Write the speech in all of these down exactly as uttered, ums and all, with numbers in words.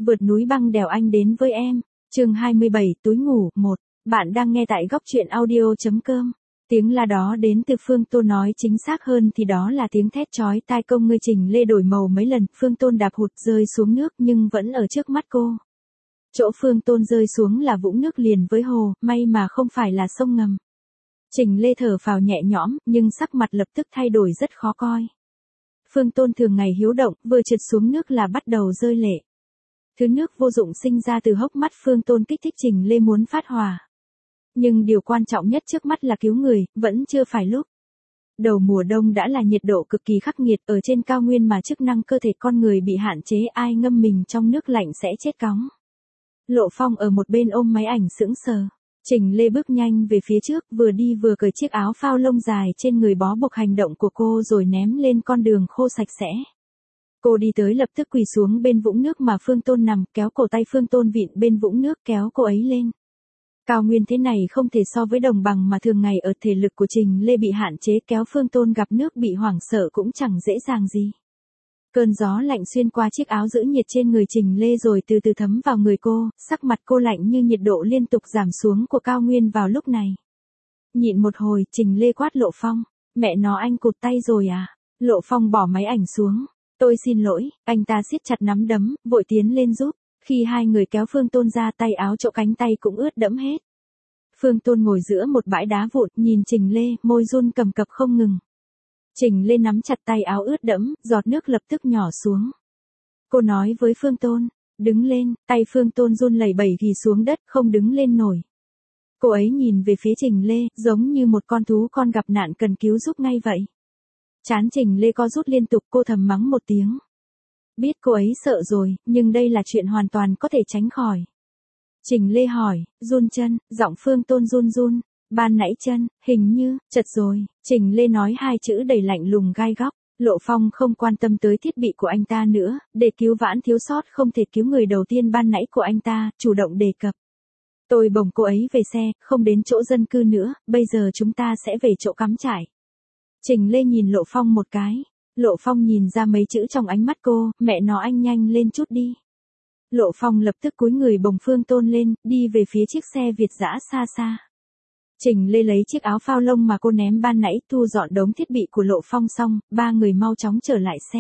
vượt núi băng đèo anh đến với em. Chương hai mươi bảy, túi ngủ, một. Bạn đang nghe tại góc truyện audio.com. Tiếng la đó đến từ Phương Tôn, nói chính xác hơn thì đó là tiếng thét chói tai. Công ngươi Trình Lê đổi màu mấy lần, Phương Tôn đạp hụt rơi xuống nước nhưng vẫn ở trước mắt cô. Chỗ Phương Tôn rơi xuống là vũng nước liền với hồ, may mà không phải là sông ngầm. Trình Lê thở phào nhẹ nhõm, nhưng sắc mặt lập tức thay đổi rất khó coi. Phương Tôn thường ngày hiếu động, vừa trượt xuống nước là bắt đầu rơi lệ. Thứ nước vô dụng sinh ra từ hốc mắt Phương Tôn kích thích Trình Lê muốn phát hỏa. Nhưng điều quan trọng nhất trước mắt là cứu người, vẫn chưa phải lúc. Đầu mùa đông đã là nhiệt độ cực kỳ khắc nghiệt, ở trên cao nguyên mà chức năng cơ thể con người bị hạn chế, ai ngâm mình trong nước lạnh sẽ chết cóng. Lộ Phong ở một bên ôm máy ảnh sững sờ. Trình Lê bước nhanh về phía trước, vừa đi vừa cởi chiếc áo phao lông dài trên người bó buộc hành động của cô rồi ném lên con đường khô sạch sẽ. Cô đi tới lập tức quỳ xuống bên vũng nước mà Phương Tôn nằm, kéo cổ tay Phương Tôn vịn bên vũng nước kéo cô ấy lên. Cao nguyên thế này không thể so với đồng bằng mà thường ngày ở, thể lực của Trình Lê bị hạn chế, kéo Phương Tôn gặp nước bị hoảng sợ cũng chẳng dễ dàng gì. Cơn gió lạnh xuyên qua chiếc áo giữ nhiệt trên người Trình Lê rồi từ từ thấm vào người cô, sắc mặt cô lạnh như nhiệt độ liên tục giảm xuống của cao nguyên vào lúc này. Nhịn một hồi, Trình Lê quát Lộ Phong, mẹ nó anh cụt tay rồi à? Lộ Phong bỏ máy ảnh xuống, tôi xin lỗi, anh ta siết chặt nắm đấm, vội tiến lên giúp. Khi hai người kéo Phương Tôn ra, tay áo chỗ cánh tay cũng ướt đẫm hết. Phương Tôn ngồi giữa một bãi đá vụn, nhìn Trình Lê, môi run cầm cập không ngừng. Trình Lê nắm chặt tay áo ướt đẫm, giọt nước lập tức nhỏ xuống. Cô nói với Phương Tôn, đứng lên, tay Phương Tôn run lẩy bẩy ghi xuống đất, không đứng lên nổi. Cô ấy nhìn về phía Trình Lê, giống như một con thú con gặp nạn cần cứu giúp ngay vậy. Trán Trình Lê co rút liên tục, cô thầm mắng một tiếng. Biết cô ấy sợ rồi, nhưng đây là chuyện hoàn toàn có thể tránh khỏi. Trình Lê hỏi, run chân, giọng Phương Tôn run run, ban nãy chân, hình như, chật rồi. Trình Lê nói hai chữ đầy lạnh lùng gai góc. Lộ Phong không quan tâm tới thiết bị của anh ta nữa, để cứu vãn thiếu sót không thể cứu người đầu tiên ban nãy của anh ta, chủ động đề cập. Tôi bồng cô ấy về xe, không đến chỗ dân cư nữa, bây giờ chúng ta sẽ về chỗ cắm trại. Trình Lê nhìn Lộ Phong một cái. Lộ Phong nhìn ra mấy chữ trong ánh mắt cô, mẹ nó anh nhanh lên chút đi. Lộ Phong lập tức cúi người bồng Phương Tôn lên, đi về phía chiếc xe Việt dã xa xa. Trình Lê lấy chiếc áo phao lông mà cô ném ban nãy, thu dọn đống thiết bị của Lộ Phong xong, ba người mau chóng trở lại xe.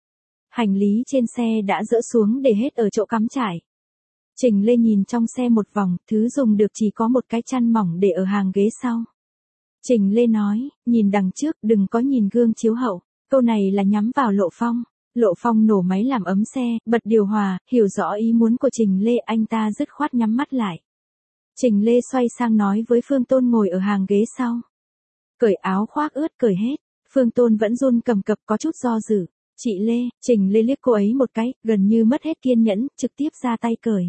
Hành lý trên xe đã dỡ xuống để hết ở chỗ cắm trại. Trình Lê nhìn trong xe một vòng, thứ dùng được chỉ có một cái chăn mỏng để ở hàng ghế sau. Trình Lê nói, nhìn đằng trước, đừng có nhìn gương chiếu hậu. Câu này là nhắm vào Lộ Phong. Lộ Phong nổ máy làm ấm xe, bật điều hòa, hiểu rõ ý muốn của Trình Lê, anh ta dứt khoát nhắm mắt lại. Trình Lê xoay sang nói với Phương Tôn ngồi ở hàng ghế sau. Cởi áo khoác ướt cởi hết. Phương Tôn vẫn run cầm cập có chút do dự. Chị Lê, Trình Lê liếc cô ấy một cái, gần như mất hết kiên nhẫn, trực tiếp ra tay cởi.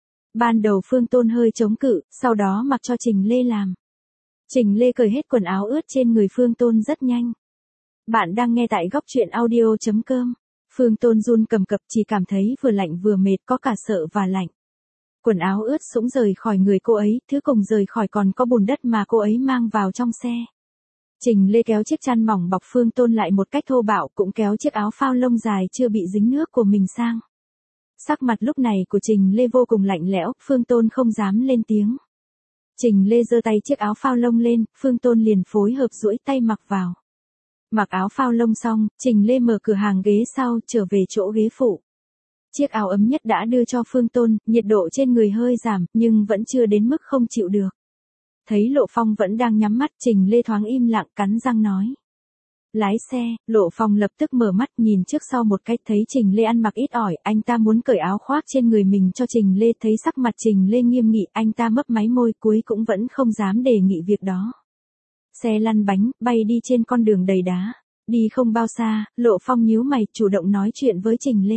Ban đầu Phương Tôn hơi chống cự, sau đó mặc cho Trình Lê làm. Trình Lê cởi hết quần áo ướt trên người Phương Tôn rất nhanh. Bạn đang nghe tại góc truyện audio.com. Phương Tôn run cầm cập, chỉ cảm thấy vừa lạnh vừa mệt, có cả sợ và lạnh. Quần áo ướt sũng rời khỏi người cô ấy, thứ cùng rời khỏi còn có bùn đất mà cô ấy mang vào trong xe. Trình Lê kéo chiếc chăn mỏng bọc Phương Tôn lại một cách thô bạo, cũng kéo chiếc áo phao lông dài chưa bị dính nước của mình sang. Sắc mặt lúc này của Trình Lê vô cùng lạnh lẽo, Phương Tôn không dám lên tiếng. Trình Lê giơ tay chiếc áo phao lông lên, Phương Tôn liền phối hợp duỗi tay mặc vào. Mặc áo phao lông xong, Trình Lê mở cửa hàng ghế sau, trở về chỗ ghế phụ. Chiếc áo ấm nhất đã đưa cho Phương Tôn, nhiệt độ trên người hơi giảm, nhưng vẫn chưa đến mức không chịu được. Thấy Lộ Phong vẫn đang nhắm mắt, Trình Lê thoáng im lặng, cắn răng nói. Lái xe. Lộ Phong lập tức mở mắt, nhìn trước sau một cách, thấy Trình Lê ăn mặc ít ỏi, anh ta muốn cởi áo khoác trên người mình cho Trình Lê, thấy sắc mặt Trình Lê nghiêm nghị, anh ta mấp máy môi, cuối cũng vẫn không dám đề nghị việc đó. Xe lăn bánh, bay đi trên con đường đầy đá. Đi không bao xa, Lộ Phong nhíu mày, chủ động nói chuyện với Trình Lê.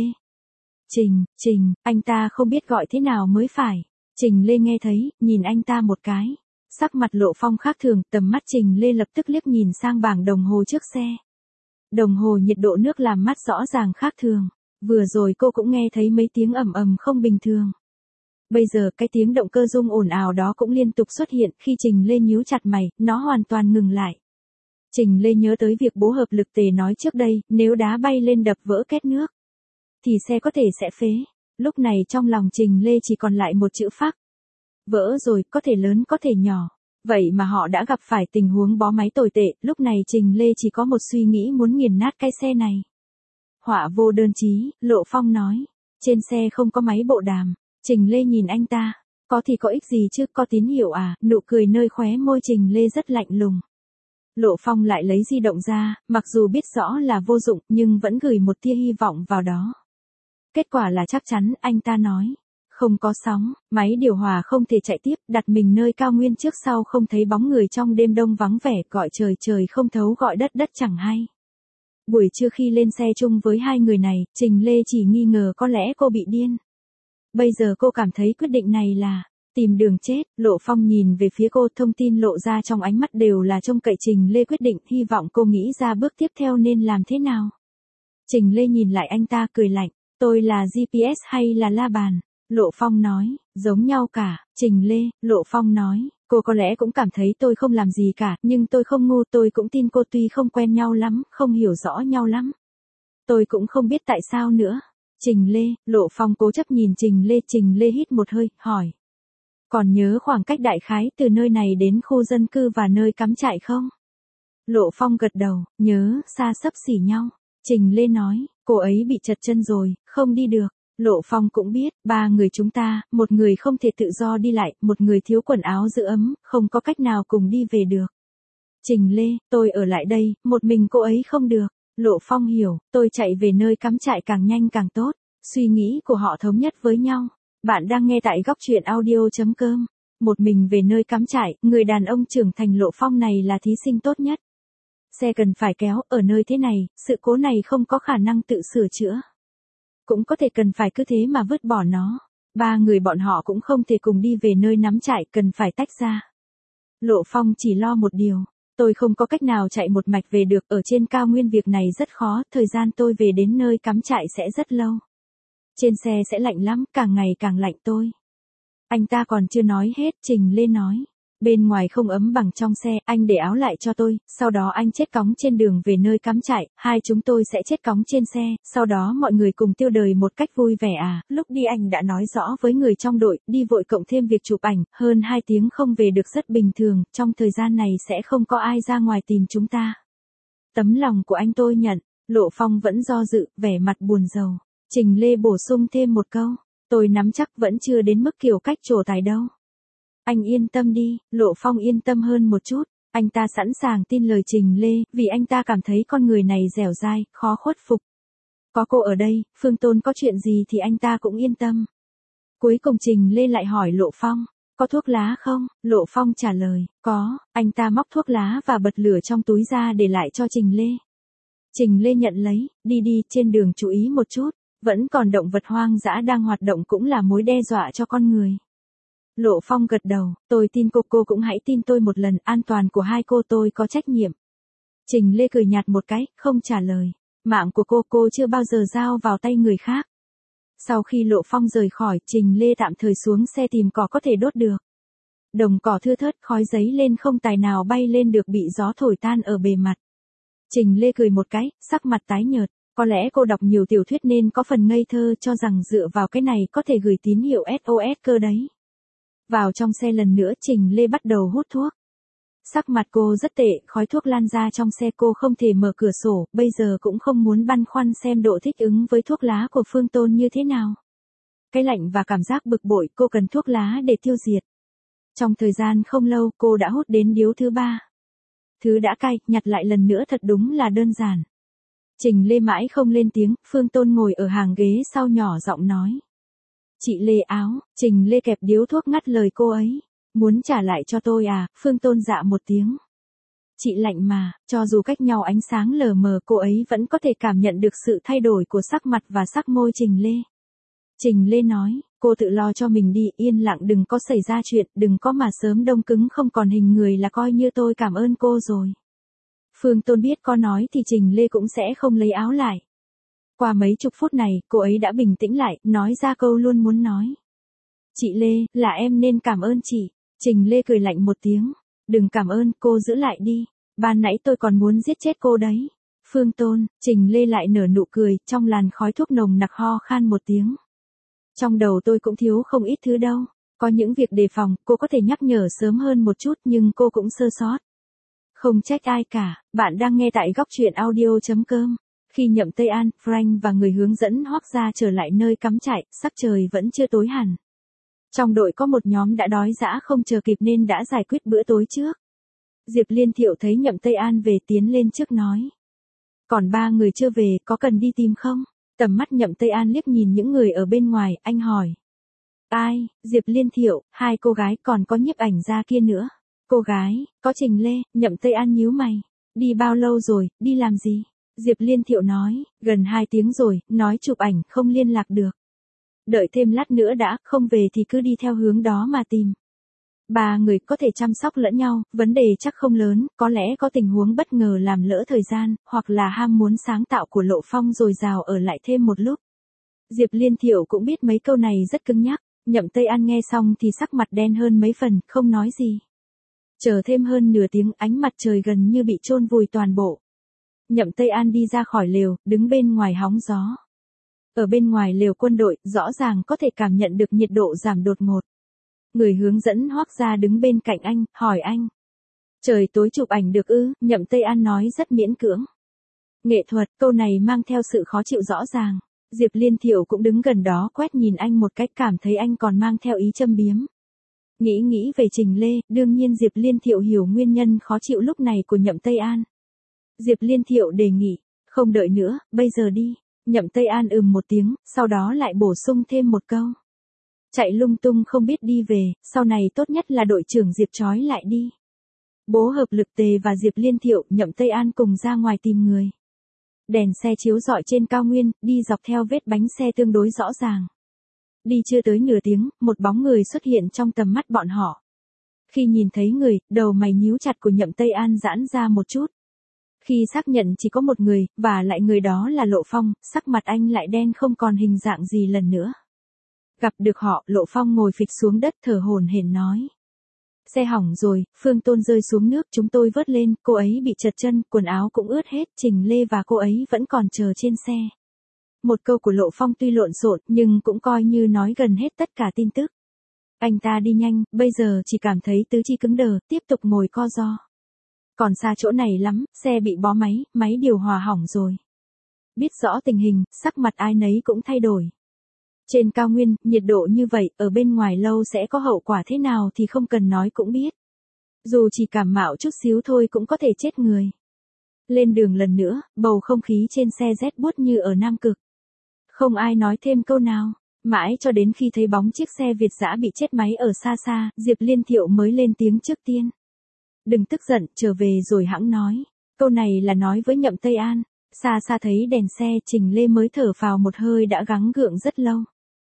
Trình, Trình, anh ta không biết gọi thế nào mới phải. Trình Lê nghe thấy, nhìn anh ta một cái. Sắc mặt Lộ Phong khác thường, tầm mắt Trình Lê lập tức liếc nhìn sang bảng đồng hồ trước xe. Đồng hồ nhiệt độ nước làm mắt rõ ràng khác thường. Vừa rồi cô cũng nghe thấy mấy tiếng ầm ầm không bình thường. Bây giờ cái tiếng động cơ rung ồn ào đó cũng liên tục xuất hiện, khi Trình Lê nhíu chặt mày, nó hoàn toàn ngừng lại. Trình Lê nhớ tới việc bố hợp lực tề nói trước đây, nếu đá bay lên đập vỡ két nước, thì xe có thể sẽ phế. Lúc này trong lòng Trình Lê chỉ còn lại một chữ phắc. Vỡ rồi, có thể lớn có thể nhỏ. Vậy mà họ đã gặp phải tình huống bó máy tồi tệ, lúc này Trình Lê chỉ có một suy nghĩ muốn nghiền nát cái xe này. Họa vô đơn chí, Lộ Phong nói. Trên xe không có máy bộ đàm. Trình Lê nhìn anh ta. Có thì có ích gì chứ, có tín hiệu à, nụ cười nơi khóe môi Trình Lê rất lạnh lùng. Lộ Phong lại lấy di động ra, mặc dù biết rõ là vô dụng nhưng vẫn gửi một tia hy vọng vào đó. Kết quả là chắc chắn, anh ta nói. Không có sóng, máy điều hòa không thể chạy tiếp, đặt mình nơi cao nguyên trước sau không thấy bóng người trong đêm đông vắng vẻ, gọi trời trời không thấu gọi đất đất chẳng hay. Buổi trưa khi lên xe chung với hai người này, Trình Lê chỉ nghi ngờ có lẽ cô bị điên. Bây giờ cô cảm thấy quyết định này là tìm đường chết. Lộ Phong nhìn về phía cô, thông tin lộ ra trong ánh mắt đều là trông cậy Trình Lê quyết định, hy vọng cô nghĩ ra bước tiếp theo nên làm thế nào. Trình Lê nhìn lại anh ta cười lạnh, tôi là giê pê ét hay là la bàn? Lộ Phong nói, giống nhau cả. Trình Lê, Lộ Phong nói, cô có lẽ cũng cảm thấy tôi không làm gì cả, nhưng tôi không ngu, tôi cũng tin cô tuy không quen nhau lắm, không hiểu rõ nhau lắm. Tôi cũng không biết tại sao nữa. Trình Lê, Lộ Phong cố chấp nhìn Trình Lê, Trình Lê hít một hơi, hỏi. Còn nhớ khoảng cách đại khái từ nơi này đến khu dân cư và nơi cắm trại không? Lộ Phong gật đầu, nhớ, xa xấp xỉ nhau. Trình Lê nói, cô ấy bị trật chân rồi, không đi được. Lộ Phong cũng biết, ba người chúng ta, một người không thể tự do đi lại, một người thiếu quần áo giữ ấm, không có cách nào cùng đi về được. Trình Lê, tôi ở lại đây, một mình cô ấy không được. Lộ Phong hiểu, tôi chạy về nơi cắm trại càng nhanh càng tốt. Suy nghĩ của họ thống nhất với nhau. Bạn đang nghe tại góc truyện audio chấm com. Một mình về nơi cắm trại, người đàn ông trưởng thành Lộ Phong này là thí sinh tốt nhất. Xe cần phải kéo, ở nơi thế này, sự cố này không có khả năng tự sửa chữa. Cũng có thể cần phải cứ thế mà vứt bỏ nó. Ba người bọn họ cũng không thể cùng đi về nơi nắm trại, cần phải tách ra. Lộ Phong chỉ lo một điều. Tôi không có cách nào chạy một mạch về được, ở trên cao nguyên việc này rất khó, thời gian tôi về đến nơi cắm trại sẽ rất lâu. Trên xe sẽ lạnh lắm, càng ngày càng lạnh tôi. Anh ta còn chưa nói hết, Trình Lê nói. Bên ngoài không ấm bằng trong xe, anh để áo lại cho tôi, sau đó anh chết cóng trên đường về nơi cắm trại, hai chúng tôi sẽ chết cóng trên xe, sau đó mọi người cùng tiêu đời một cách vui vẻ à. Lúc đi anh đã nói rõ với người trong đội, đi vội cộng thêm việc chụp ảnh, hơn hai tiếng không về được rất bình thường, trong thời gian này sẽ không có ai ra ngoài tìm chúng ta. Tấm lòng của anh tôi nhận. Lộ Phong vẫn do dự, vẻ mặt buồn rầu. Trình Lê bổ sung thêm một câu, tôi nắm chắc vẫn chưa đến mức kiểu cách trổ tài đâu. Anh yên tâm đi. Lộ Phong yên tâm hơn một chút, anh ta sẵn sàng tin lời Trình Lê, vì anh ta cảm thấy con người này dẻo dai, khó khuất phục. Có cô ở đây, Phương Tôn có chuyện gì thì anh ta cũng yên tâm. Cuối cùng Trình Lê lại hỏi Lộ Phong, có thuốc lá không? Lộ Phong trả lời, có. Anh ta móc thuốc lá và bật lửa trong túi ra để lại cho Trình Lê. Trình Lê nhận lấy, đi đi, trên đường chú ý một chút. Vẫn còn động vật hoang dã đang hoạt động cũng là mối đe dọa cho con người. Lộ Phong gật đầu, tôi tin cô, cô cũng hãy tin tôi một lần, an toàn của hai cô tôi có trách nhiệm. Trình Lê cười nhạt một cái, không trả lời. Mạng của cô, cô chưa bao giờ giao vào tay người khác. Sau khi Lộ Phong rời khỏi, Trình Lê tạm thời xuống xe tìm cỏ có thể đốt được. Đồng cỏ thưa thớt, khói giấy lên không tài nào bay lên được, bị gió thổi tan ở bề mặt. Trình Lê cười một cái, sắc mặt tái nhợt. Có lẽ cô đọc nhiều tiểu thuyết nên có phần ngây thơ, cho rằng dựa vào cái này có thể gửi tín hiệu ét ô ét cơ đấy. Vào trong xe lần nữa, Trình Lê bắt đầu hút thuốc. Sắc mặt cô rất tệ, khói thuốc lan ra trong xe, cô không thể mở cửa sổ, bây giờ cũng không muốn băn khoăn xem độ thích ứng với thuốc lá của Phương Tôn như thế nào. Cái lạnh và cảm giác bực bội, cô cần thuốc lá để tiêu diệt. Trong thời gian không lâu, cô đã hút đến điếu thứ ba. Thứ đã cay, nhặt lại lần nữa thật đúng là đơn giản. Trình Lê mãi không lên tiếng, Phương Tôn ngồi ở hàng ghế sau nhỏ giọng nói. Chị Lê áo. Trình Lê kẹp điếu thuốc ngắt lời cô ấy. Muốn trả lại cho tôi à? Phương Tôn dạ một tiếng. Chị lạnh mà, cho dù cách nhau ánh sáng lờ mờ, cô ấy vẫn có thể cảm nhận được sự thay đổi của sắc mặt và sắc môi Trình Lê. Trình Lê nói, cô tự lo cho mình đi, yên lặng, đừng có xảy ra chuyện, đừng có mà sớm đông cứng không còn hình người là coi như tôi cảm ơn cô rồi. Phương Tôn biết có nói thì Trình Lê cũng sẽ không lấy áo lại. Qua mấy chục phút này, cô ấy đã bình tĩnh lại, nói ra câu luôn muốn nói. Chị Lê, là em nên cảm ơn chị. Trình Lê cười lạnh một tiếng. Đừng cảm ơn, cô giữ lại đi. Ban nãy tôi còn muốn giết chết cô đấy. Phương Tôn, Trình Lê lại nở nụ cười, trong làn khói thuốc nồng nặc ho khan một tiếng. Trong đầu tôi cũng thiếu không ít thứ đâu. Có những việc đề phòng, cô có thể nhắc nhở sớm hơn một chút nhưng cô cũng sơ sót. Không trách ai cả, bạn đang nghe tại góc chuyện audio chấm com. Khi Nhậm Tây An, Frank và người hướng dẫn Hoắc gia trở lại nơi cắm trại, sắc trời vẫn chưa tối hẳn. Trong đội có một nhóm đã đói dã không chờ kịp nên đã giải quyết bữa tối trước. Diệp Liên Thiệu thấy Nhậm Tây An về tiến lên trước nói. Còn ba người chưa về, có cần đi tìm không? Tầm mắt Nhậm Tây An liếc nhìn những người ở bên ngoài, anh hỏi. Ai, Diệp Liên Thiệu, hai cô gái còn có nhiếp ảnh gia kia nữa. Cô gái, có Trình Lê, Nhậm Tây An nhíu mày. Đi bao lâu rồi, đi làm gì? Diệp Liên Thiệu nói, gần hai tiếng rồi, nói chụp ảnh, không liên lạc được. Đợi thêm lát nữa đã, không về thì cứ đi theo hướng đó mà tìm. Ba người có thể chăm sóc lẫn nhau, vấn đề chắc không lớn, có lẽ có tình huống bất ngờ làm lỡ thời gian, hoặc là ham muốn sáng tạo của Lộ Phong rồi rào ở lại thêm một lúc. Diệp Liên Thiệu cũng biết mấy câu này rất cứng nhắc, Nhậm Tây An nghe xong thì sắc mặt đen hơn mấy phần, không nói gì. Chờ thêm hơn nửa tiếng, ánh mặt trời gần như bị chôn vùi toàn bộ. Nhậm Tây An đi ra khỏi lều, đứng bên ngoài hóng gió. Ở bên ngoài lều quân đội, rõ ràng có thể cảm nhận được nhiệt độ giảm đột ngột. Người hướng dẫn Hoắc gia đứng bên cạnh anh, hỏi anh. Trời tối chụp ảnh được ư? Nhậm Tây An nói rất miễn cưỡng. Nghệ thuật, câu này mang theo sự khó chịu rõ ràng. Diệp Liên Thiệu cũng đứng gần đó quét nhìn anh một cách cảm thấy anh còn mang theo ý châm biếm. Nghĩ nghĩ về Trình Lê, đương nhiên Diệp Liên Thiệu hiểu nguyên nhân khó chịu lúc này của Nhậm Tây An. Diệp Liên Thiệu đề nghị, không đợi nữa, bây giờ đi. Nhậm Tây An ừm một tiếng, sau đó lại bổ sung thêm một câu. Chạy lung tung không biết đi về, sau này tốt nhất là đội trưởng Diệp trói lại đi. Bố hợp lực Tề và Diệp Liên Thiệu, Nhậm Tây An cùng ra ngoài tìm người. Đèn xe chiếu rọi trên cao nguyên, đi dọc theo vết bánh xe tương đối rõ ràng. Đi chưa tới nửa tiếng, một bóng người xuất hiện trong tầm mắt bọn họ. Khi nhìn thấy người, đầu mày nhíu chặt của Nhậm Tây An giãn ra một chút. Khi xác nhận chỉ có một người, và lại người đó là Lộ Phong, sắc mặt anh lại đen không còn hình dạng gì lần nữa. Gặp được họ, Lộ Phong ngồi phịch xuống đất thở hổn hển nói. Xe hỏng rồi, Phương Tôn rơi xuống nước chúng tôi vớt lên, cô ấy bị trật chân, quần áo cũng ướt hết, Trình Lê và cô ấy vẫn còn chờ trên xe. Một câu của Lộ Phong tuy lộn xộn nhưng cũng coi như nói gần hết tất cả tin tức. Anh ta đi nhanh, bây giờ chỉ cảm thấy tứ chi cứng đờ, tiếp tục ngồi co ro. Còn xa chỗ này lắm, xe bị bó máy, máy điều hòa hỏng rồi. Biết rõ tình hình, sắc mặt ai nấy cũng thay đổi. Trên cao nguyên, nhiệt độ như vậy, ở bên ngoài lâu sẽ có hậu quả thế nào thì không cần nói cũng biết. Dù chỉ cảm mạo chút xíu thôi cũng có thể chết người. Lên đường lần nữa, bầu không khí trên xe rét buốt như ở Nam Cực. Không ai nói thêm câu nào, mãi cho đến khi thấy bóng chiếc xe Việt dã bị chết máy ở xa xa, Diệp Liên Thiệu mới lên tiếng trước tiên. Đừng tức giận, trở về rồi hẵng nói. Câu này là nói với Nhậm Tây An. Xa xa thấy đèn xe, Trình Lê mới thở phào một hơi đã gắng gượng rất lâu.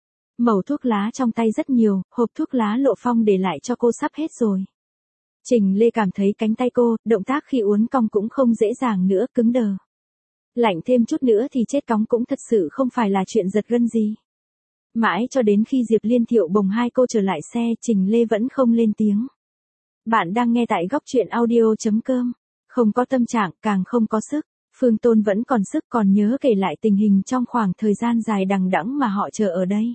Mẩu thuốc lá trong tay rất nhiều, hộp thuốc lá Lộ Phong để lại cho cô sắp hết rồi. Trình Lê cảm thấy cánh tay cô, động tác khi uốn cong cũng không dễ dàng nữa, cứng đờ. Lạnh thêm chút nữa thì chết cóng cũng thật sự không phải là chuyện giật gân gì. Mãi cho đến khi Diệp Liên Thiệu bồng hai cô trở lại xe, Trình Lê vẫn không lên tiếng. Bạn đang nghe tại góc chuyện audio chấm com. Không có tâm trạng, càng không có sức. Phương Tôn vẫn còn sức còn nhớ kể lại tình hình trong khoảng thời gian dài đằng đẵng mà họ chờ ở đây.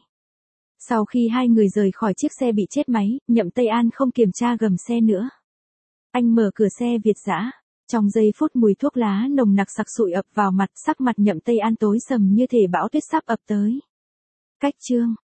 Sau khi hai người rời khỏi chiếc xe bị chết máy, Nhậm Tây An không kiểm tra gầm xe nữa. Anh mở cửa xe Việt dã. Trong giây phút mùi thuốc lá nồng nặc sặc sụi ập vào mặt, sắc mặt Nhậm Tây An tối sầm như thể bão tuyết sắp ập tới. Cách chương